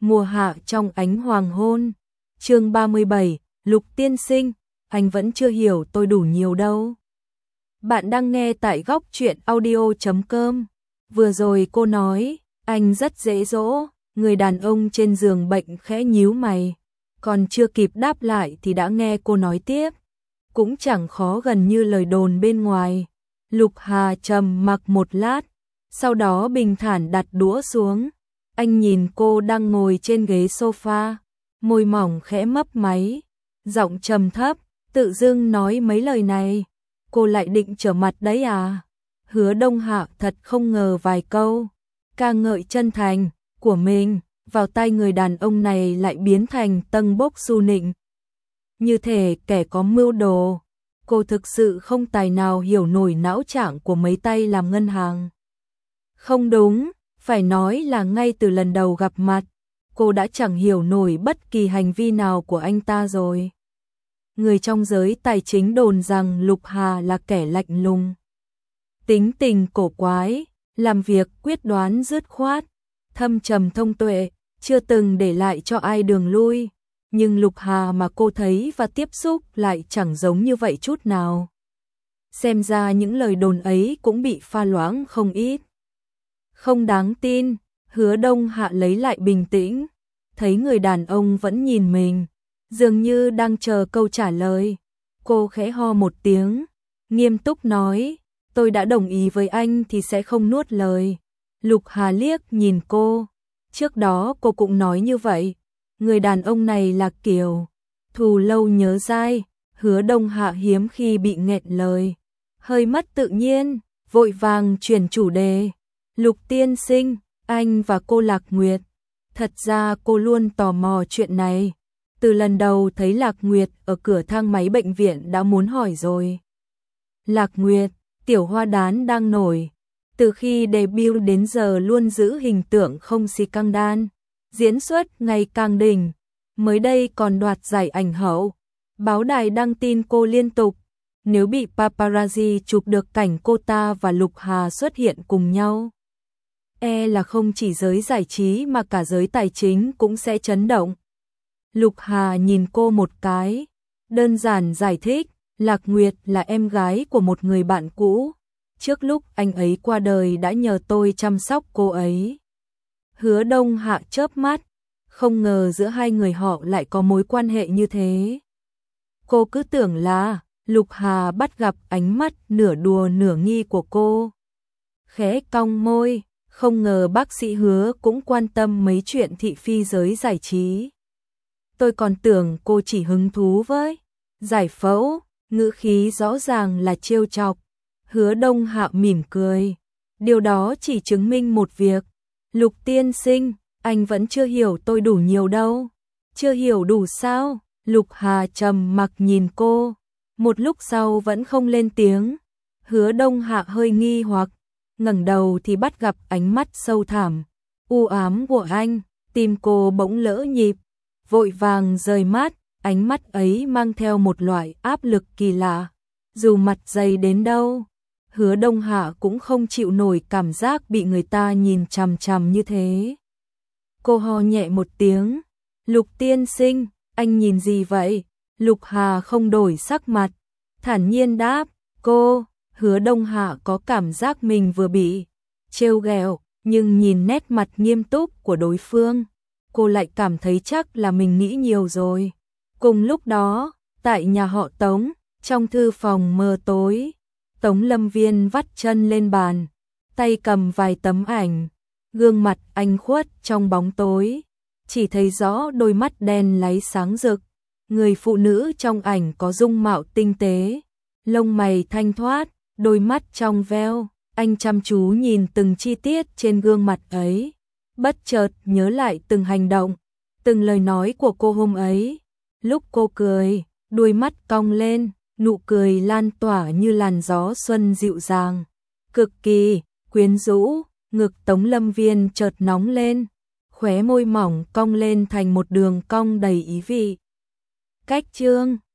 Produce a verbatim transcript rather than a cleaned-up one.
Mùa hạ trong ánh hoàng hôn. Chương ba mươi bảy, Lục tiên sinh, anh vẫn chưa hiểu tôi đủ nhiều đâu. Bạn đang nghe tại góc truyện audio chấm com. Vừa rồi cô nói, anh rất dễ dỗ, người đàn ông trên giường bệnh khẽ nhíu mày. Còn chưa kịp đáp lại thì đã nghe cô nói tiếp. Cũng chẳng khó gần như lời đồn bên ngoài. Lục Hà trầm mặc một lát, sau đó bình thản đặt đũa xuống. Anh nhìn cô đang ngồi trên ghế sofa, môi mỏng khẽ mấp máy, giọng trầm thấp, tự dưng nói mấy lời này. Cô lại định trở mặt đấy à? Hứa Đông Hạ thật không ngờ vài câu ca ngợi chân thành của mình vào tai người đàn ông này lại biến thành tâng bốc su nịnh. Như thể kẻ có mưu đồ. Cô thực sự không tài nào hiểu nổi não trạng của mấy tay làm ngân hàng. Không đúng, phải nói là ngay từ lần đầu gặp mặt, cô đã chẳng hiểu nổi bất kỳ hành vi nào của anh ta rồi. Người trong giới tài chính đồn rằng Lục Hà là kẻ lạnh lùng, tính tình cổ quái, làm việc quyết đoán dứt khoát, thâm trầm thông tuệ, chưa từng để lại cho ai đường lui. Nhưng Lục Hà mà cô thấy và tiếp xúc lại chẳng giống như vậy chút nào. Xem ra những lời đồn ấy cũng bị pha loãng không ít. Không đáng tin. Hứa Đông Hạ lấy lại bình tĩnh, thấy người đàn ông vẫn nhìn mình, dường như đang chờ câu trả lời. Cô khẽ ho một tiếng, nghiêm túc nói, tôi đã đồng ý với anh thì sẽ không nuốt lời. Lục Hà liếc nhìn cô, trước đó cô cũng nói như vậy. Người đàn ông này là kiểu thù lâu nhớ dai. Hứa Đông Hạ hiếm khi bị nghẹn lời, hơi mất tự nhiên, vội vàng chuyển chủ đề. Lục tiên sinh, anh và cô Lạc Nguyệt. Thật ra cô luôn tò mò chuyện này. Từ lần đầu thấy Lạc Nguyệt ở cửa thang máy bệnh viện đã muốn hỏi rồi. Lạc Nguyệt, tiểu hoa đán đang nổi. Từ khi debut đến giờ luôn giữ hình tượng không xì căng đan. Diễn xuất ngày càng đỉnh. Mới đây còn đoạt giải ảnh hậu. Báo đài đăng tin cô liên tục. Nếu bị paparazzi chụp được cảnh cô ta và Lục Hà xuất hiện cùng nhau, e là không chỉ giới giải trí mà cả giới tài chính cũng sẽ chấn động. Lục Hà nhìn cô một cái, đơn giản giải thích, Lạc Nguyệt là em gái của một người bạn cũ. Trước lúc anh ấy qua đời đã nhờ tôi chăm sóc cô ấy. Hứa Đông Hạ chớp mắt, không ngờ giữa hai người họ lại có mối quan hệ như thế. Cô cứ tưởng là, Lục Hà bắt gặp ánh mắt nửa đùa nửa nghi của cô. Khẽ cong môi, không ngờ bác sĩ Hứa cũng quan tâm mấy chuyện thị phi giới giải trí. Tôi còn tưởng cô chỉ hứng thú với giải phẫu, ngữ khí rõ ràng là trêu chọc. Hứa Đông Hạ mỉm cười. Điều đó chỉ chứng minh một việc. Lục tiên sinh, anh vẫn chưa hiểu tôi đủ nhiều đâu. Chưa hiểu đủ sao? Lục Hà trầm mặc nhìn cô. Một lúc sau vẫn không lên tiếng. Hứa Đông Hạ hơi nghi hoặc, ngẩng đầu thì bắt gặp ánh mắt sâu thẳm, u ám của anh. Tim cô bỗng lỡ nhịp, vội vàng rời mắt. Ánh mắt ấy mang theo một loại áp lực kỳ lạ. Dù mặt dày đến đâu, Hứa Đông Hạ cũng không chịu nổi cảm giác bị người ta nhìn chằm chằm như thế. Cô ho nhẹ một tiếng. Lục tiên sinh, anh nhìn gì vậy? Lục Hà không đổi sắc mặt, thản nhiên đáp. Cô, Hứa Đông Hạ có cảm giác mình vừa bị trêu ghẹo, nhưng nhìn nét mặt nghiêm túc của đối phương, cô lại cảm thấy chắc là mình nghĩ nhiều rồi. Cùng lúc đó, tại nhà họ Tống, trong thư phòng mờ tối, Tống Lâm Viên vắt chân lên bàn, tay cầm vài tấm ảnh, gương mặt anh khuất trong bóng tối, chỉ thấy rõ đôi mắt đen láy sáng rực. Người phụ nữ trong ảnh có dung mạo tinh tế, lông mày thanh thoát, đôi mắt trong veo. Anh chăm chú nhìn từng chi tiết trên gương mặt ấy, bất chợt nhớ lại từng hành động, từng lời nói của cô hôm ấy. Lúc cô cười, đôi mắt cong lên, nụ cười lan tỏa như làn gió xuân dịu dàng, cực kỳ quyến rũ. Ngực Tống Lâm Viên chợt nóng lên, khóe môi mỏng cong lên thành một đường cong đầy ý vị. Cách chương